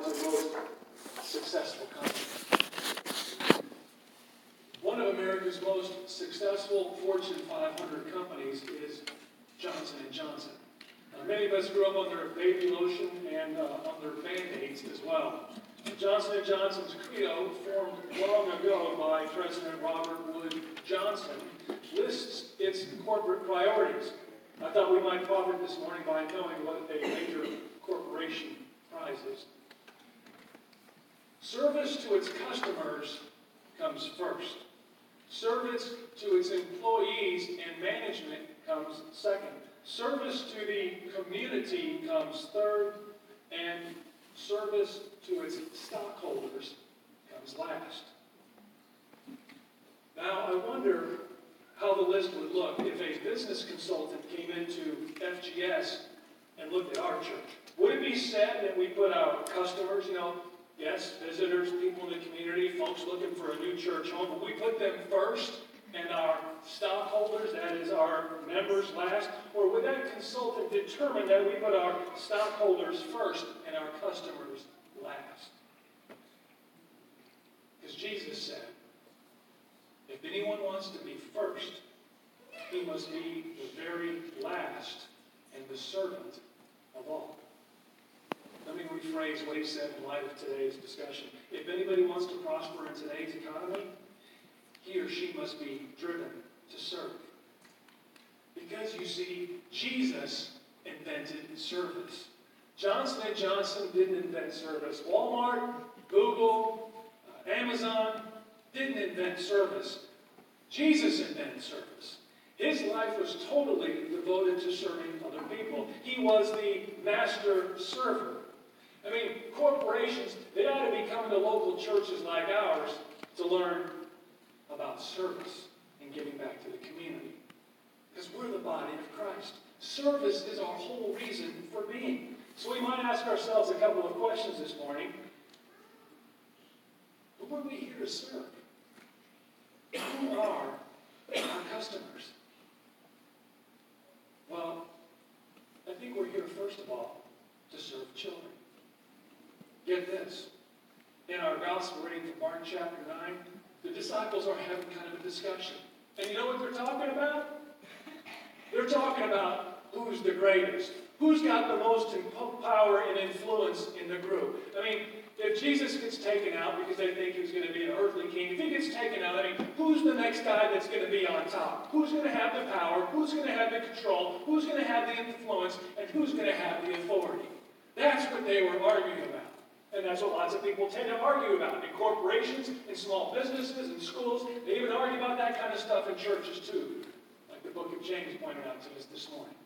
the most successful companies. One of America's most successful Fortune 500 companies is Johnson & Johnson. Many of us grew up on their baby lotion and on their Band-Aids as well. Johnson & Johnson's credo, formed long ago by President Robert Wood Johnson, lists its corporate priorities. I thought we might profit this morning by knowing what a major corporation prize is. Service to its customers comes first. Service to its employees and management comes second. Service to the community comes third, and service to its stockholders comes last. Now, I wonder how the list would look if a business consultant came into FGS and looked at our church. Would it be said that we put our customers, yes, visitors, people in the community, folks looking for a new church home, but we put them first and our stockholders, that is our members, last? Or would that consultant determine that we put our stockholders first and our customers last? Because Jesus said, if anyone wants to be first, he must be the very last and the servant of all. Let me rephrase what he said in light of today's discussion. If anybody wants to prosper in today's economy, he or she must be driven to serve. Because, you see, Jesus invented service. Johnson & Johnson didn't invent service. Walmart, Google, Amazon didn't invent service. Jesus invented service. His life was totally devoted to serving other people. He was the master server. I mean, corporations, they ought to be coming to local churches like ours to learn about service and giving back to the community. Because we're the body of Christ. Service is our whole reason for being. So we might ask ourselves a couple of questions this morning. Who are we here to serve? Who are our customers? Well, I think we're here, first of all, to serve children. Get this. In our gospel reading from Mark chapter 9, the disciples are having kind of a discussion. And you know what they're talking about? They're talking about who's the greatest. Who's got the most power and influence in the group? I mean, if Jesus gets taken out because they think he's going to be an earthly king, if he gets taken out, who's the next guy that's going to be on top? Who's going to have the power? Who's going to have the control? Who's going to have the influence? And who's going to have the authority? That's what they were arguing about. And that's what lots of people tend to argue about. In corporations, in small businesses, in schools, they even argue about that kind of stuff in churches too. Like the book of James pointed out to us this morning.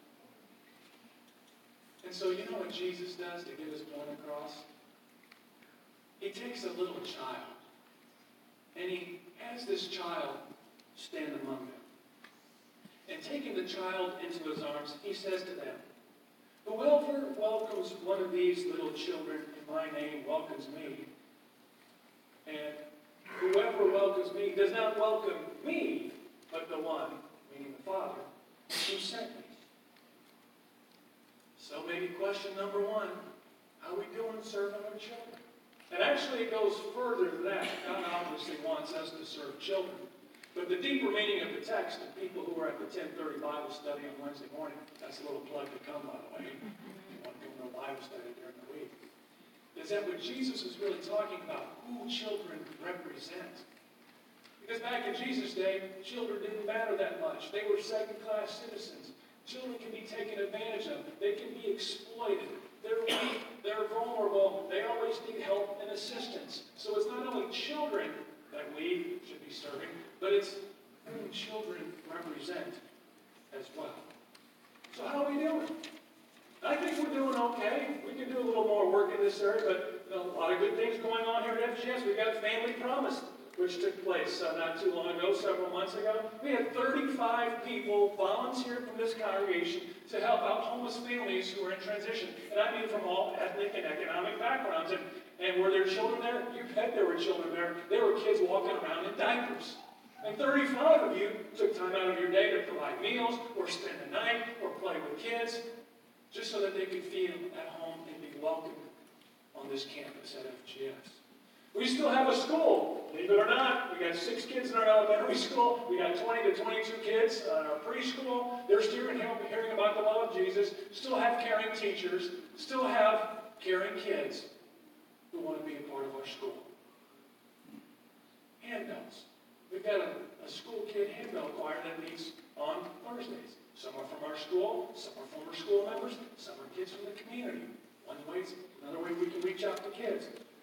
And so you know what Jesus does to get his point across? He takes a little child, and he has this child stand among them. And taking the child into his arms, he says to them, whoever welcomes one of these little children in my name welcomes me. And whoever welcomes me does not welcome me, but the one, meaning the Father, who sent me. So maybe question number one, how are we doing serving our children? And actually it goes further than that. God obviously wants us to serve children. But the deeper meaning of the text, and people who are at the 10:30 Bible study on Wednesday morning, that's a little plug to come, by the way. If you want to go to a Bible study during the week. Is that what Jesus is really talking about? Who children represent. Because back in Jesus' day, children didn't matter that much. They were second-class citizens. Children can be taken advantage of. They can be exploited. They're weak. They're vulnerable. They always need help and assistance. So it's not only children that we should be serving, but it's who children represent as well. So how are we doing? I think we're doing okay. We can do a little more work in this area, but a lot of good things going on here at FGS. We've got Family Promise, which took place not too long ago, several months ago. We had 35 people volunteer from this congregation to help out homeless families who are in transition. And I mean from all ethnic and economic backgrounds. And were there children there? You bet there were children there. There were kids walking around in diapers. And 35 of you took time out of your day to provide meals or spend the night or play with kids just so that they could feel at home and be welcomed on on this campus at FGS. We still have a school. Believe it or not, we got 6 kids in our elementary school. We got 20 to 22 kids in our preschool. They're still hearing about the love of Jesus. Still have caring teachers. Still have caring kids who want to be a part of our school. Handbells. We've got a school kid handbell choir that meets on Thursdays. Some are from our school. Some are former school members. Some are kids from the community. Another way we can reach out to kids.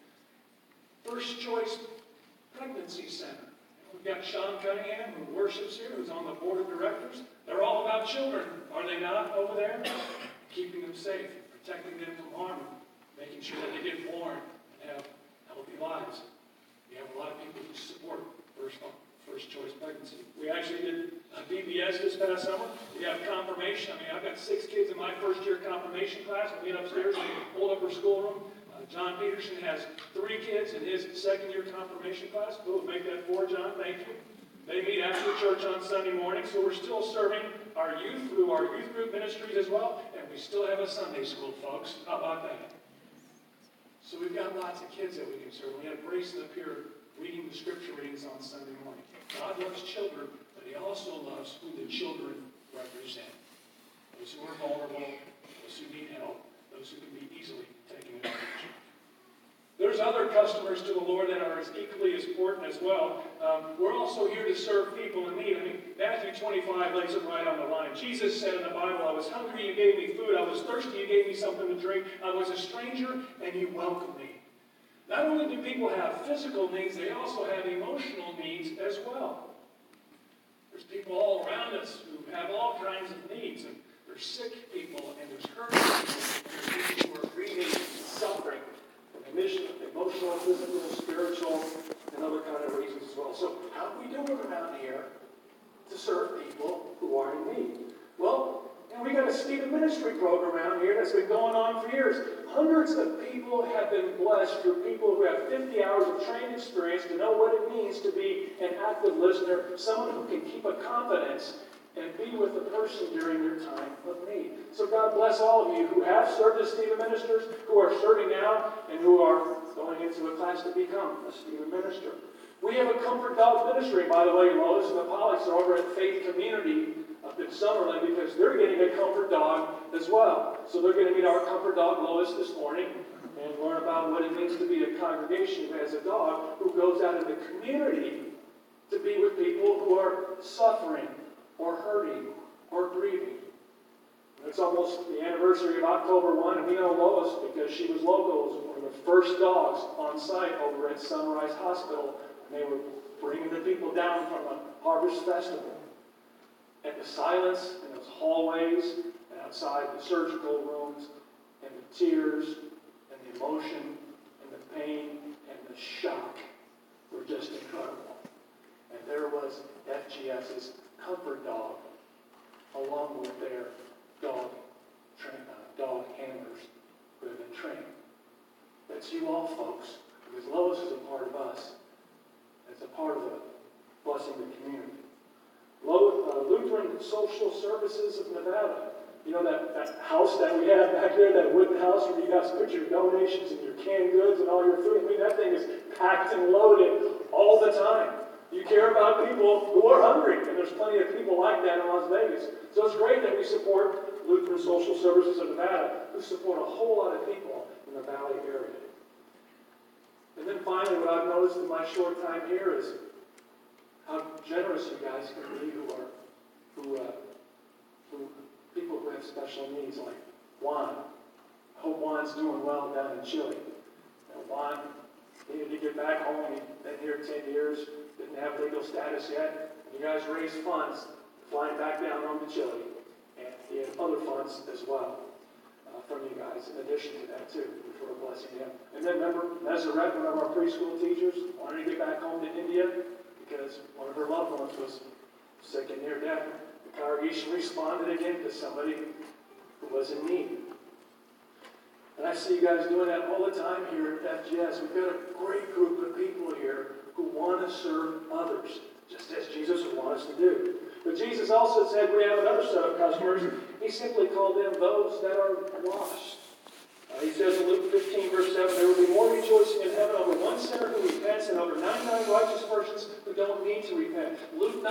First Choice Pregnancy Center. We've got Sean Cunningham, who worships here, who's on the board of directors. They're all about children, are they not, over there? Keeping them safe, protecting them from harm, making sure that they get born and have healthy lives. We have a lot of people who support First Choice Pregnancy. We actually did VBS this past summer. We have confirmation. I've got 6 kids in my first-year confirmation class. We meet upstairs in the old upper schoolroom. John Peterson has 3 kids in his second-year confirmation class. We'll make that 4, John. Thank you. They meet after church on Sunday morning, so we're still serving our youth through our youth group ministries as well, and we still have a Sunday school, folks. How about that? So we've got lots of kids that we can serve. We have Grayson up here reading the scripture readings on Sunday morning. God loves children, but he also loves who the children represent. Those who are vulnerable, those who need help, those who can be easily taken advantage of. There's other customers to the Lord that are as equally as important as well. We're also here to serve people in need. Matthew 25 lays it right on the line. Jesus said in the Bible, I was hungry, you gave me food. I was thirsty, you gave me something to drink. I was a stranger, and you welcomed me. Not only do people have physical needs, they also have emotional needs as well. There's people all around us who have all kinds of needs. And there's sick people, and there's hurting people, and there's people who are grieving and suffering. Emotional, physical, spiritual, and other kind of reasons as well. So how are we doing around here to serve people who are in need? Well, we got a Stephen Ministry program around here that's been going on for years. Hundreds of people have been blessed through people who have 50 hours of training experience to know what it means to be an active listener, someone who can keep a confidence and be with the person during their time of need. So God bless all of you who have served as Stephen ministers, who are serving now, and who are going into a class to become a Stephen minister. We have a comfort dog ministry, by the way. Lois and the Pollocks are over at Faith Community up in Summerlin because they're getting a comfort dog as well. So they're going to meet our comfort dog, Lois, this morning and learn about what it means to be a congregation who has a dog who goes out in the community to be with people who are suffering or hurting, or grieving. It's almost the anniversary of October 1, and we know Lois because she was local. It was one of the first dogs on site over at Sunrise Hospital, and they were bringing the people down from a harvest festival. And the silence in those hallways, and outside the surgical rooms, and the tears, and the emotion, and the pain, and the shock were just incredible. And there was FGS's comfort dog, along with their dog handlers who have been trained. That's you all, folks, because Lois is a part of us. It's a part of the blessing the community. Lutheran Social Services of Nevada. You know that house that we have back there, that wooden house where you guys put your donations and your canned goods and all your food. That thing is packed and loaded all the time. You care about people who are hungry, and there's plenty of people like that in Las Vegas. So it's great that we support Lutheran Social Services of Nevada, who support a whole lot of people in the Valley area. And then finally, what I've noticed in my short time here is how generous you guys can be who people who have special needs, like Juan. I hope Juan's doing well down in Chile. Juan needed to get back home. He'd been here 10 years. Didn't have legal status yet. You guys raised funds flying back down home to Chile. And he had other funds as well from you guys, in addition to that too, which were a blessing to him. And then remember, Meseret, one of our preschool teachers, wanted to get back home to India because one of her loved ones was sick and near death. The congregation responded again to somebody who was in need. And I see you guys doing that all the time here at FGS. We've got a great group of people here who want to serve others, just as Jesus would want us to do. But Jesus also said we have another set of customers. He simply called them those that are lost. He says in Luke 15, verse 7, there will be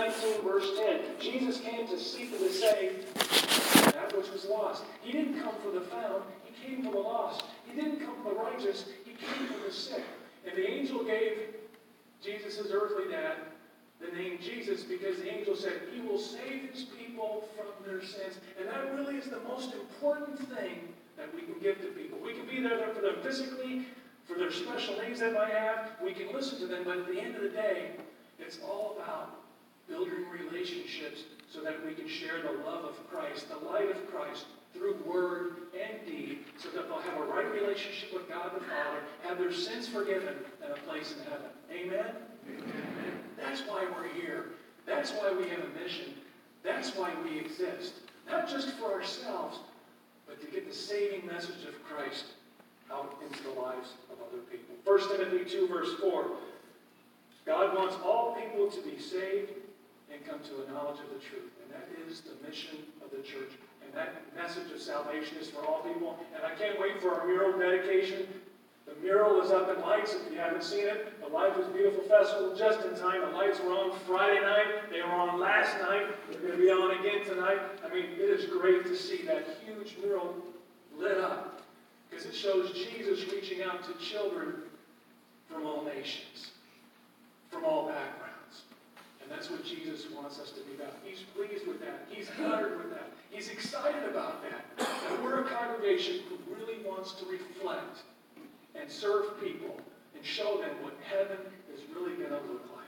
19, verse 10. Jesus came to seek and to save that which was lost. He didn't come for the found. He came for the lost. He didn't come for the righteous. He came for the sick. And the angel gave Jesus' earthly dad the name Jesus because the angel said, he will save his people from their sins. And that really is the most important thing that we can give to people. We can be there for them physically, for their special needs they might have. We can listen to them, but at the end of the day, it's all about building relationships so that we can share the love of Christ, the light of Christ, through word and deed, so that they'll have a right relationship with God the Father, have their sins forgiven, and a place in heaven. Amen? Amen. That's why we're here. That's why we have a mission. That's why we exist. Not just for ourselves, but to get the saving message of Christ out into the lives of other people. 1 Timothy 2, verse 4. God wants all people to be saved and come to a knowledge of the truth. And that is the mission of the church. And that message of salvation is for all people. And I can't wait for our mural dedication. The mural is up in lights if you haven't seen it. The Life is Beautiful Festival just in time. The lights were on Friday night. They were on last night. They're going to be on again tonight. I mean, it is great to see that huge mural lit up because it shows Jesus reaching out to children from all nations, from all backgrounds. And that's what Jesus wants us to be about. He's pleased with that. He's honored with that. He's excited about that. And we're a congregation who really wants to reflect and serve people and show them what heaven is really going to look like.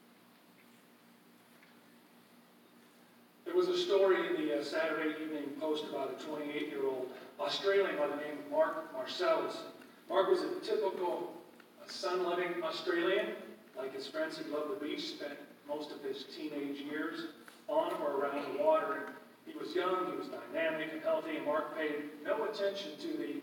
There was a story in the Saturday Evening Post about a 28-year-old Australian by the name of Mark Marcellus. Mark was a typical sun-loving Australian. Like his friends who loved the beach, spent most of his teenage years on or around the water. And he was young, he was dynamic and healthy, and Mark paid no attention to the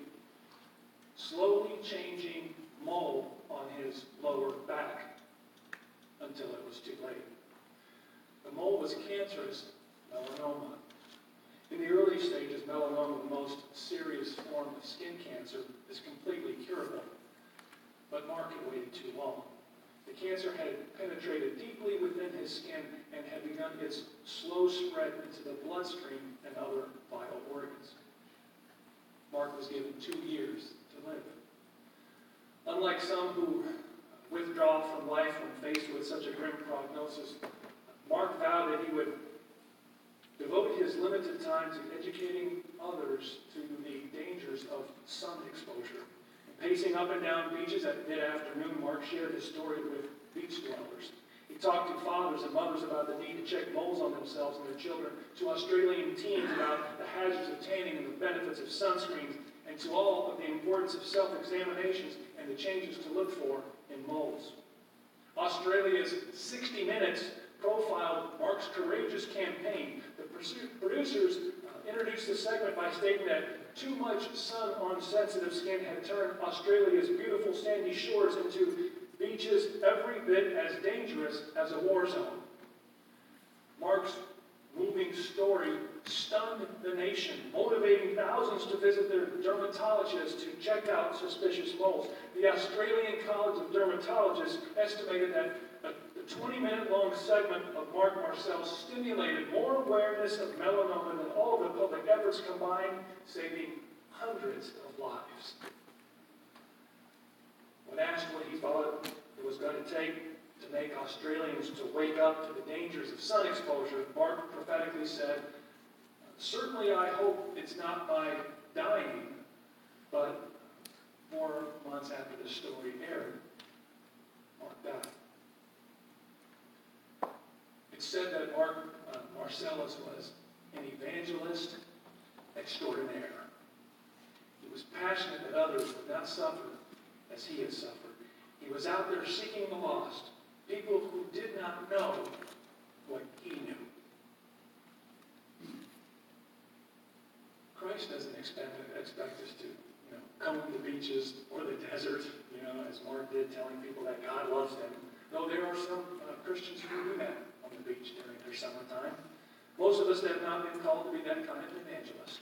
slowly changing mole on his lower back until it was too late. The mole was cancerous melanoma. In the early stages, melanoma, the most serious form of skin cancer, is completely curable. But Mark had waited too long. The cancer had penetrated deeply within his skin and had begun its slow spread into the bloodstream and other vital organs. Mark was given 2 years to live. Unlike some who withdraw from life when faced with such a grim prognosis, Mark vowed that he would devote his limited time to educating others to the dangers of sun exposure. Pacing up and down beaches at mid-afternoon, Mark shared his story with beach dwellers. He talked to fathers and mothers about the need to check moles on themselves and their children, to Australian teens about the hazards of tanning and the benefits of sunscreens, and to all of the importance of self-examinations and the changes to look for in moles. Australia's 60 Minutes profiled Mark's courageous campaign. The producers introduced the segment by stating that too much sun on sensitive skin had turned Australia's beautiful sandy shores into beaches every bit as dangerous as a war zone. Mark's moving story stunned the nation, motivating thousands to visit their dermatologists to check out suspicious moles. The Australian College of Dermatologists estimated that the 20-minute-long segment of Mark Marcel stimulated more awareness of melanoma than all of the public efforts combined, saving hundreds of lives. When asked what he thought it was going to take to make Australians to wake up to the dangers of sun exposure, Mark prophetically said, "Certainly I hope it's not by dying, but 4 months after the story aired, Mark died." It's said that Mark Marcellus was an evangelist extraordinaire. He was passionate that others would not suffer as he had suffered. He was out there seeking the lost, people who did not know what he knew. Christ doesn't expect us to, come to the beaches or the desert, as Mark did, telling people that God loves them. Though there are some Christians who do that on the beach during their summertime. Most of us have not been called to be that kind of evangelist.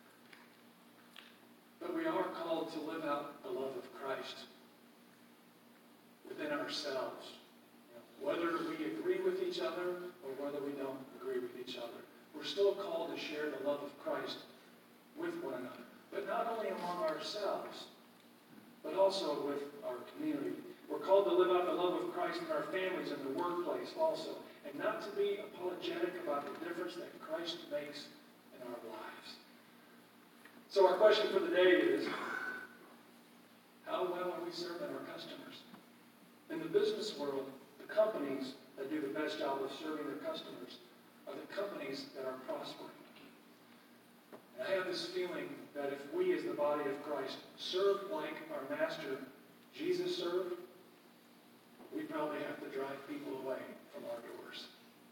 But we are called to live out the love of Christ within ourselves. Whether we agree with each other or whether we don't agree with each other. We're still called to share the love of Christ with one another, but not only among ourselves, but also with our community. We're called to live out the love of Christ in our families and the workplace also, and not to be apologetic about the difference that Christ makes in our lives. So our question for the day is, how well are we serving our customers? In the business world, the companies that do the best job of serving their customers are the companies that are prospering. And I have this feeling that if we as the body of Christ serve like our Master Jesus served, we probably have to drive people away from our doors.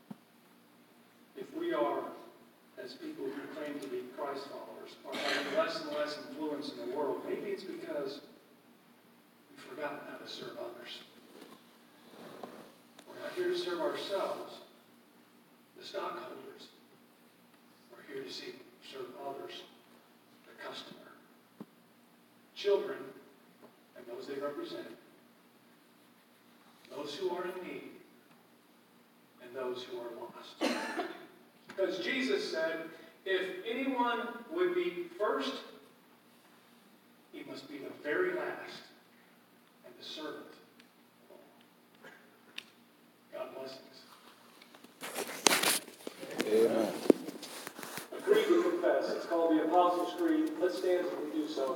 If we are, as people who claim to be Christ followers, are having less and less influence in the world, maybe it's because we've forgotten how to serve others. We're not here to serve ourselves, the stockholders. We're here to serve others, the customer, children, and those they represent, those who are in need, and those who are lost. Because Jesus said, if anyone would be first, he must be the very last and the servant